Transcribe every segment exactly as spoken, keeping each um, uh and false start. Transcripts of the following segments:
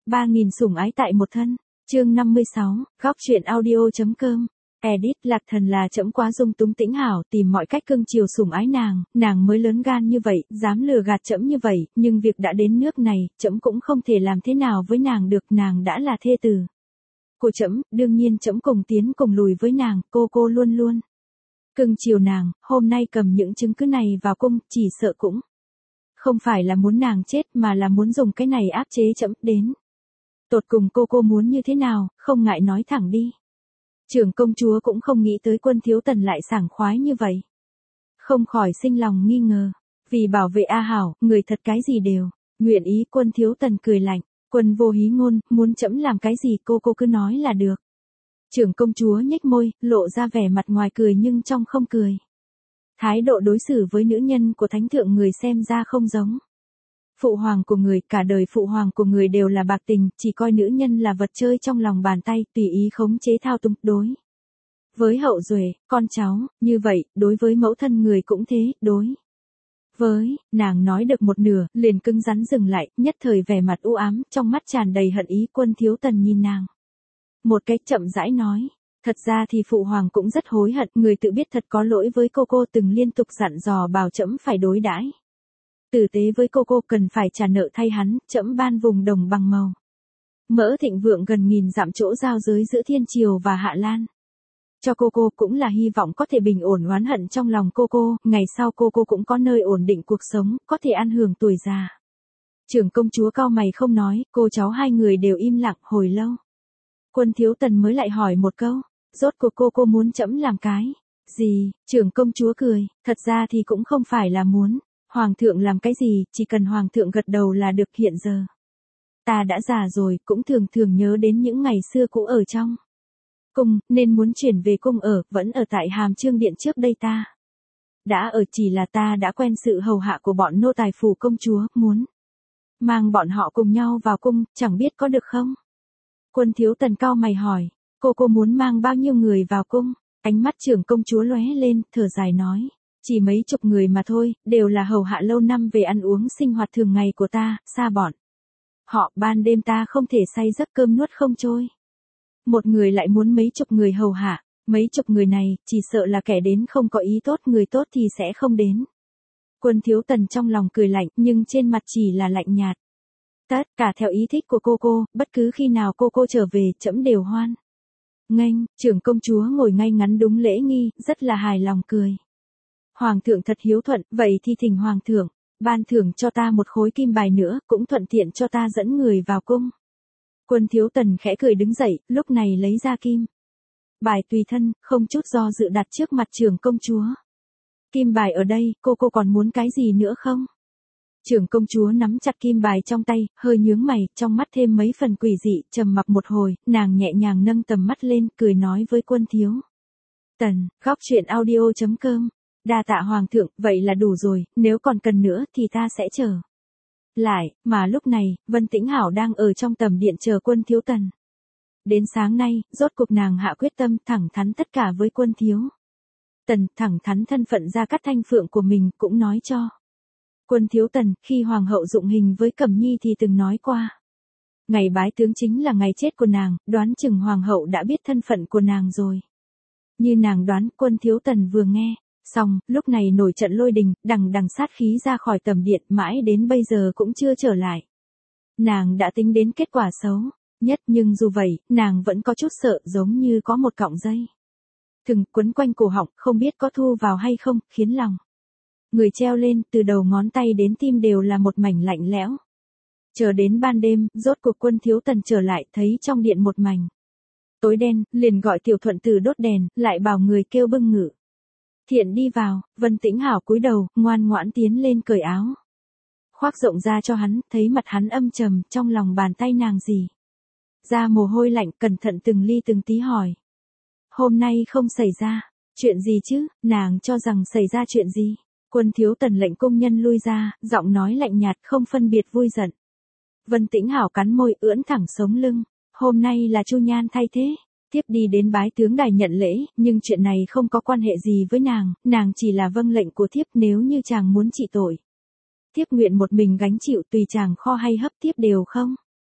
ba nghìn sủng ái tại một thân. Chương năm mươi sáu, góc truyện audio.com. Edit, Lạc Thần là trẫm quá dung túng Tĩnh Hảo, tìm mọi cách cưng chiều sủng ái nàng, nàng mới lớn gan như vậy, dám lừa gạt trẫm như vậy, nhưng việc đã đến nước này, trẫm cũng không thể làm thế nào với nàng được, nàng đã là thê tử của trẫm, đương nhiên trẫm cùng tiến cùng lùi với nàng, cô cô luôn luôn cưng chiều nàng, hôm nay cầm những chứng cứ này vào cung, chỉ sợ cũng không phải là muốn nàng chết mà là muốn dùng cái này áp chế trẫm. Đến tột cùng cô cô muốn như thế nào, không ngại nói thẳng đi. Trưởng công chúa cũng không nghĩ tới Quân Thiếu Tần lại sảng khoái như vậy, không khỏi sinh lòng nghi ngờ. Vì bảo vệ A Hảo, người thật cái gì đều nguyện ý. Quân Thiếu Tần cười lạnh, Quân vô hí ngôn, muốn trẫm làm cái gì cô cô cứ nói là được. Trưởng công chúa nhếch môi, lộ ra vẻ mặt ngoài cười nhưng trong không cười. Thái độ đối xử với nữ nhân của thánh thượng người xem ra không giống phụ hoàng của người, cả đời phụ hoàng của người đều là bạc tình, chỉ coi nữ nhân là vật chơi trong lòng bàn tay, tùy ý khống chế thao túng. Đối với hậu duệ, con cháu, như vậy, đối với mẫu thân người cũng thế, đối với, nàng nói được một nửa, liền cứng rắn dừng lại, nhất thời vẻ mặt u ám, trong mắt tràn đầy hận ý. Quân Thiếu Tần nhìn nàng một cách chậm rãi nói, thật ra thì phụ hoàng cũng rất hối hận, người tự biết thật có lỗi với cô cô, từng liên tục dặn dò bảo trẫm phải đối đãi tử tế với cô cô, cần phải trả nợ thay hắn. Trẫm ban vùng đồng bằng màu mỡ thịnh vượng gần nghìn dặm chỗ giao giới giữa Thiên Triều và Hạ Lan cho cô cô, cũng là hy vọng có thể bình ổn oán hận trong lòng cô cô, ngày sau cô cô cũng có nơi ổn định cuộc sống, có thể ăn hưởng tuổi già. Trưởng công chúa cau mày không nói, cô cháu hai người đều im lặng hồi lâu. Quân Thiếu Tần mới lại hỏi một câu, rốt cuộc cô cô muốn trẫm làm cái gì? Trưởng công chúa cười, thật ra thì cũng không phải là muốn hoàng thượng làm cái gì, chỉ cần hoàng thượng gật đầu là được. Hiện giờ ta đã già rồi, cũng thường thường nhớ đến những ngày xưa cũ ở trong cung, nên muốn chuyển về cung ở, vẫn ở tại Hàm Chương Điện trước đây ta đã ở, chỉ là ta đã quen sự hầu hạ của bọn nô tài phủ công chúa, muốn mang bọn họ cùng nhau vào cung, chẳng biết có được không? Quân Thiếu Tần cau mày hỏi, cô cô muốn mang bao nhiêu người vào cung? Ánh mắt trưởng công chúa lóe lên, thở dài nói, chỉ mấy chục người mà thôi, đều là hầu hạ lâu năm về ăn uống sinh hoạt thường ngày của ta, xa bọn họ, ban đêm ta không thể say giấc, cơm nuốt không trôi. Một người lại muốn mấy chục người hầu hạ, mấy chục người này, chỉ sợ là kẻ đến không có ý tốt, người tốt thì sẽ không đến. Quân Thiếu Tần trong lòng cười lạnh, nhưng trên mặt chỉ là lạnh nhạt. Tất cả theo ý thích của cô cô, bất cứ khi nào cô cô trở về, trẫm đều hoan nghênh. Trưởng công chúa ngồi ngay ngắn đúng lễ nghi, rất là hài lòng cười. Hoàng thượng thật hiếu thuận, vậy thì thỉnh hoàng thượng ban thưởng cho ta một khối kim bài nữa, cũng thuận tiện cho ta dẫn người vào cung. Quân Thiếu Tần khẽ cười đứng dậy, lúc này lấy ra kim bài tùy thân, không chút do dự đặt trước mặt trưởng công chúa. Kim bài ở đây, cô cô còn muốn cái gì nữa không? Trưởng công chúa nắm chặt kim bài trong tay, hơi nhướng mày, trong mắt thêm mấy phần quỷ dị, trầm mặc một hồi, nàng nhẹ nhàng nâng tầm mắt lên, cười nói với Quân Thiếu Tần, góc truyện audio.com. Đa tạ hoàng thượng, vậy là đủ rồi, nếu còn cần nữa thì ta sẽ chờ lại. Mà lúc này, Vân Tĩnh Hảo đang ở trong tầm điện chờ Quân Thiếu Tần. Đến sáng nay, rốt cuộc nàng hạ quyết tâm thẳng thắn tất cả với Quân Thiếu Tần, thẳng thắn thân phận gia cát thanh phượng của mình, cũng nói cho Quân Thiếu Tần, khi hoàng hậu dụng hình với Cẩm Nhi thì từng nói qua, ngày bái tướng chính là ngày chết của nàng, đoán chừng hoàng hậu đã biết thân phận của nàng rồi. Như nàng đoán, Quân Thiếu Tần vừa nghe xong, lúc này nổi trận lôi đình, đằng đằng sát khí ra khỏi tầm điện, mãi đến bây giờ cũng chưa trở lại. Nàng đã tính đến kết quả xấu nhất, nhưng dù vậy, nàng vẫn có chút sợ, giống như có một cọng dây thừng quấn quanh cổ họng, không biết có thu vào hay không, khiến lòng người treo lên, từ đầu ngón tay đến tim đều là một mảnh lạnh lẽo. Chờ đến ban đêm, rốt cuộc Quân Thiếu Tần trở lại, thấy trong điện một mảnh tối đen, liền gọi Tiểu Thuận Tử đốt đèn, lại bảo người kêu bưng ngự thiện đi vào. Vân Tĩnh Hảo cúi đầu, ngoan ngoãn tiến lên cởi áo khoác rộng ra cho hắn, thấy mặt hắn âm trầm, trong lòng bàn tay nàng gì ra mồ hôi lạnh, cẩn thận từng ly từng tí hỏi, hôm nay không xảy ra chuyện gì chứ? Nàng cho rằng xảy ra chuyện gì? Quân Thiếu Tần lệnh công nhân lui ra, giọng nói lạnh nhạt, không phân biệt vui giận. Vân Tĩnh Hảo cắn môi, ưỡn thẳng sống lưng, hôm nay là Chu Nhan thay thế tiếp đi đến bái tướng đài nhận lễ, nhưng chuyện này không có quan hệ gì với nàng, nàng chỉ là vâng lệnh của thiếp, nếu như chàng muốn trị tội, thiếp nguyện một mình gánh chịu, tùy chàng kho hay hấp, thiếp đều không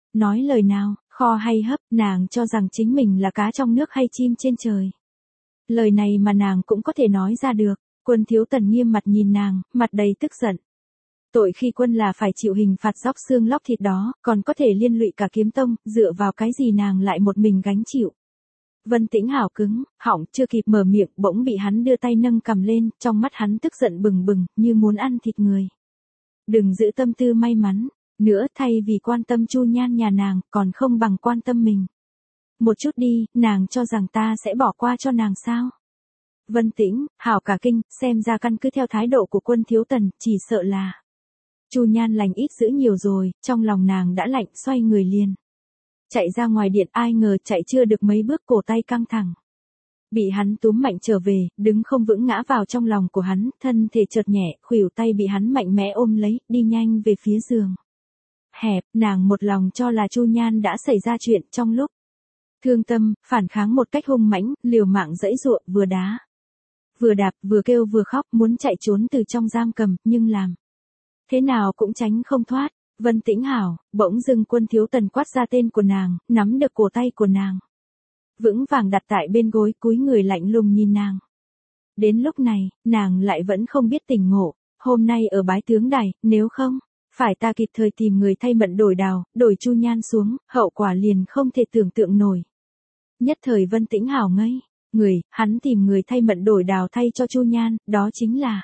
Nói lời nào, kho hay hấp, nàng cho rằng chính mình là cá trong nước hay chim trên trời. Lời này mà nàng cũng có thể nói ra được. Quân Thiếu Tần nghiêm mặt nhìn nàng, mặt đầy tức giận. Tội khi quân là phải chịu hình phạt róc xương lóc thịt đó, còn có thể liên lụy cả kiếm tông, dựa vào cái gì nàng lại một mình gánh chịu. Vân Tĩnh Hảo cứng, họng chưa kịp mở miệng, bỗng bị hắn đưa tay nâng cầm lên, trong mắt hắn tức giận bừng bừng, như muốn ăn thịt người. Đừng giữ tâm tư may mắn, nữa thay vì quan tâm Chu Nhan nhà nàng, còn không bằng quan tâm mình. Một chút đi, nàng cho rằng ta sẽ bỏ qua cho nàng sao? Vân Tĩnh, Hảo cả kinh, xem ra căn cứ theo thái độ của Quân Thiếu Tần, chỉ sợ là Chu Nhan lành ít dữ nhiều rồi, trong lòng nàng đã lạnh, xoay người liền. Chạy ra ngoài điện, ai ngờ chạy chưa được mấy bước cổ tay căng thẳng. Bị hắn túm mạnh trở về, đứng không vững ngã vào trong lòng của hắn, thân thể chợt nhẹ, khuỷu tay bị hắn mạnh mẽ ôm lấy, đi nhanh về phía giường. Hẹp, nàng một lòng cho là Chu Nhan đã xảy ra chuyện trong lúc thương tâm, phản kháng một cách hung mãnh, liều mạng giãy giụa, vừa đá, vừa đạp, vừa kêu vừa khóc, muốn chạy trốn từ trong giam cầm, nhưng làm thế nào cũng tránh không thoát. Vân Tĩnh Hảo, bỗng dưng Quân Thiếu Tần quát ra tên của nàng, nắm được cổ tay của nàng, vững vàng đặt tại bên gối, cúi người lạnh lùng nhìn nàng. Đến lúc này, nàng lại vẫn không biết tỉnh ngộ, hôm nay ở bái tướng đài, nếu không phải ta kịp thời tìm người thay mận đổi đào, đổi Chu Nhan xuống, hậu quả liền không thể tưởng tượng nổi. Nhất thời Vân Tĩnh Hảo ngây người, hắn tìm người thay mận đổi đào thay cho Chu Nhan, đó chính là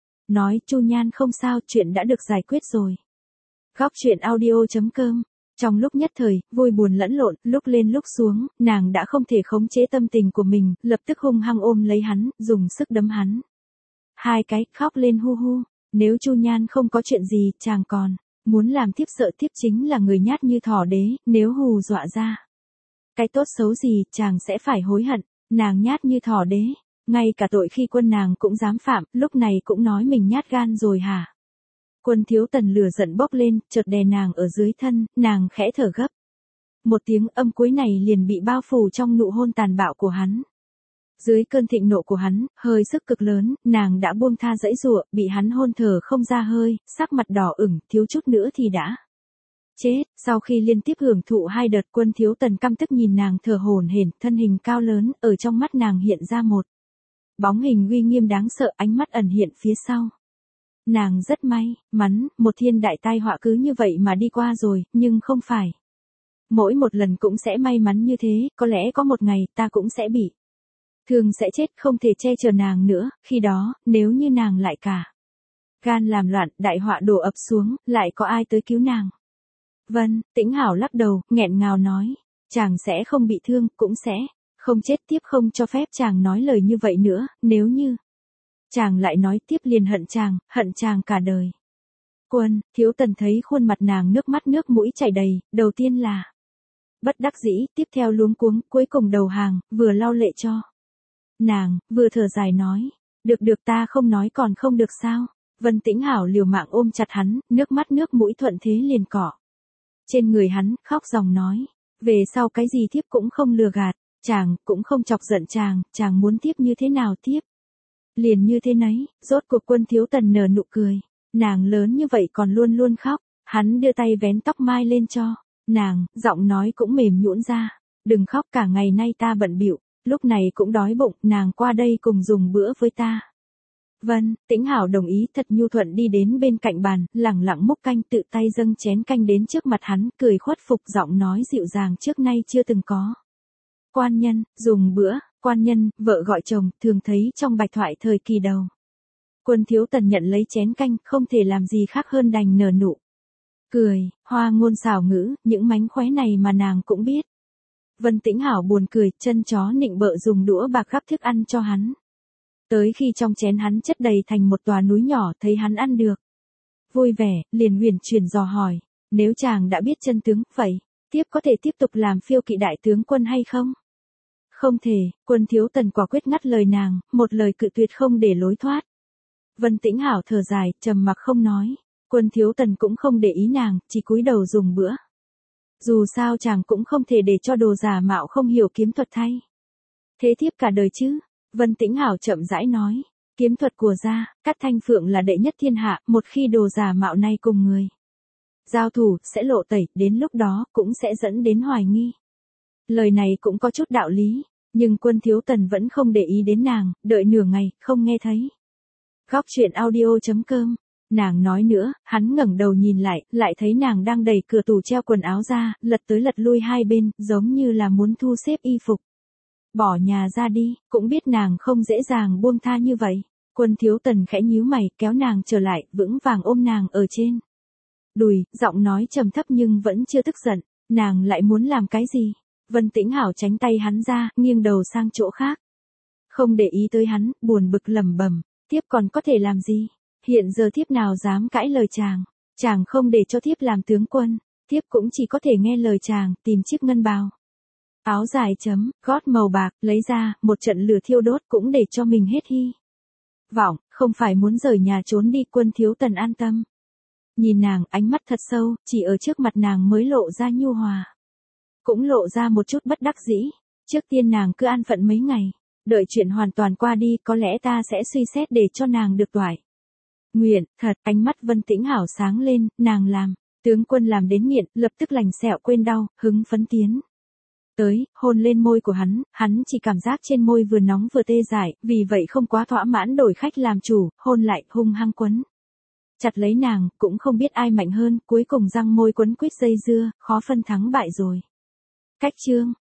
nói Chu Nhan không sao, chuyện đã được giải quyết rồi. Góc truyện audio chấm com. Trong lúc nhất thời, vui buồn lẫn lộn, lúc lên lúc xuống, nàng đã không thể khống chế tâm tình của mình, lập tức hung hăng ôm lấy hắn, dùng sức đấm hắn. Hai cái, khóc lên hu hu. Nếu Chu Nhan không có chuyện gì, chàng còn muốn làm thiếp, sợ thiếp chính là người nhát như thỏ đế, nếu hù dọa ra cái tốt xấu gì, chàng sẽ phải hối hận. Nàng nhát như thỏ đế, ngay cả tội khi quân nàng cũng dám phạm, lúc này cũng nói mình nhát gan rồi hả? Quân Thiếu Tần lửa giận bốc lên, chợt đè nàng ở dưới thân, nàng khẽ thở gấp. Một tiếng âm cuối này liền bị bao phủ trong nụ hôn tàn bạo của hắn. Dưới cơn thịnh nộ của hắn, hơi sức cực lớn, nàng đã buông tha giãy giụa, bị hắn hôn thở không ra hơi, sắc mặt đỏ ửng, thiếu chút nữa thì đã chết. Sau khi liên tiếp hưởng thụ hai đợt, Quân Thiếu Tần căm tức nhìn nàng thở hổn hển, thân hình cao lớn, ở trong mắt nàng hiện ra một bóng hình uy nghiêm đáng sợ, ánh mắt ẩn hiện phía sau. Nàng rất may mắn, một thiên đại tai họa cứ như vậy mà đi qua rồi, nhưng không phải mỗi một lần cũng sẽ may mắn như thế, có lẽ có một ngày ta cũng sẽ bị thương, sẽ chết, không thể che chở nàng nữa, khi đó, nếu như nàng lại cả gan làm loạn, đại họa đổ ập xuống, lại có ai tới cứu nàng? Vân Tĩnh Hảo lắc đầu, nghẹn ngào nói, chàng sẽ không bị thương, cũng sẽ không chết. Tiếp không cho phép chàng nói lời như vậy nữa, nếu như chàng lại nói tiếp liền hận chàng, hận chàng cả đời. Quân Thiếu Tần thấy khuôn mặt nàng nước mắt nước mũi chảy đầy, đầu tiên là bất đắc dĩ, tiếp theo luống cuống, cuối cùng đầu hàng, vừa lau lệ cho nàng, vừa thở dài nói, được được, ta không nói còn không được sao? Vân Tĩnh Hảo liều mạng ôm chặt hắn, nước mắt nước mũi thuận thế liền cỏ trên người hắn, khóc ròng nói, về sau cái gì thiếp cũng không lừa gạt, chàng cũng không chọc giận chàng, chàng muốn thiếp như thế nào thiếp liền như thế nấy. Rốt cuộc Quân Thiếu Tần nở nụ cười, nàng lớn như vậy còn luôn luôn khóc. Hắn đưa tay vén tóc mai lên cho nàng, giọng nói cũng mềm nhũn ra, đừng khóc, cả ngày nay ta bận bịu, lúc này cũng đói bụng, nàng qua đây cùng dùng bữa với ta. Vân Tĩnh Hảo đồng ý, thật nhu thuận đi đến bên cạnh bàn, lẳng lặng múc canh, tự tay dâng chén canh đến trước mặt hắn, cười khuất phục, giọng nói dịu dàng trước nay chưa từng có. Quan nhân, dùng bữa. Quan nhân, vợ gọi chồng, thường thấy trong bạch thoại thời kỳ đầu. Quân Thiếu Tần nhận lấy chén canh, không thể làm gì khác hơn đành nở nụ cười, hoa ngôn xảo ngữ, những mánh khóe này mà nàng cũng biết. Vân Tĩnh Hảo buồn cười, chân chó nịnh bợ dùng đũa bạc gắp thức ăn cho hắn. Tới khi trong chén hắn chất đầy thành một tòa núi nhỏ, thấy hắn ăn được vui vẻ, liền huyền chuyển dò hỏi, nếu chàng đã biết chân tướng, vậy tiếp có thể tiếp tục làm phiêu kỵ đại tướng quân hay không? Không thể. Quân Thiếu Tần quả quyết ngắt lời nàng, một lời cự tuyệt không để lối thoát. Vân Tĩnh Hảo thở dài, trầm mặc không nói. Quân Thiếu Tần cũng không để ý nàng, chỉ cúi đầu dùng bữa. Dù sao chàng cũng không thể để cho đồ giả mạo không hiểu kiếm thuật thay thế thiếp cả đời chứ. Vân Tĩnh Hảo chậm rãi nói, kiếm thuật của gia, Cát Thanh Phượng là đệ nhất thiên hạ, một khi đồ giả mạo này cùng người giao thủ, sẽ lộ tẩy, đến lúc đó, cũng sẽ dẫn đến hoài nghi. Lời này cũng có chút đạo lý, nhưng Quân Thiếu Tần vẫn không để ý đến nàng, đợi nửa ngày, không nghe thấy. Góc truyện audio chấm com. Nàng nói nữa, hắn ngẩng đầu nhìn lại, lại thấy nàng đang đẩy cửa tủ treo quần áo ra, lật tới lật lui hai bên, giống như là muốn thu xếp y phục. Bỏ nhà ra đi, cũng biết nàng không dễ dàng buông tha như vậy. Quân Thiếu Tần khẽ nhíu mày, kéo nàng trở lại, vững vàng ôm nàng ở trên đùi, giọng nói trầm thấp nhưng vẫn chưa tức giận. Nàng lại muốn làm cái gì? Vân Tĩnh Hảo tránh tay hắn ra, nghiêng đầu sang chỗ khác. Không để ý tới hắn, buồn bực lẩm bẩm, thiếp còn có thể làm gì? Hiện giờ thiếp nào dám cãi lời chàng? Chàng không để cho thiếp làm tướng quân, thiếp cũng chỉ có thể nghe lời chàng, tìm chiếc ngân bào. Áo dài chấm, gót màu bạc, lấy ra, một trận lửa thiêu đốt cũng để cho mình hết hy vọng, không phải muốn rời nhà trốn đi. Quân Thiếu Tần an tâm. Nhìn nàng, ánh mắt thật sâu, chỉ ở trước mặt nàng mới lộ ra nhu hòa. Cũng lộ ra một chút bất đắc dĩ. Trước tiên nàng cứ an phận mấy ngày, đợi chuyện hoàn toàn qua đi, có lẽ ta sẽ suy xét để cho nàng được toại nguyện. Thật, ánh mắt Vân Tĩnh Hảo sáng lên, nàng làm tướng quân làm đến nghiện, lập tức lành sẹo quên đau, hứng phấn tiến tới, hôn lên môi của hắn. Hắn chỉ cảm giác trên môi vừa nóng vừa tê dại, vì vậy không quá thỏa mãn, đổi khách làm chủ, hôn lại, hung hăng quấn chặt lấy nàng. Cũng không biết ai mạnh hơn, cuối cùng răng môi quấn quýt dây dưa, khó phân thắng bại rồi. Cách chương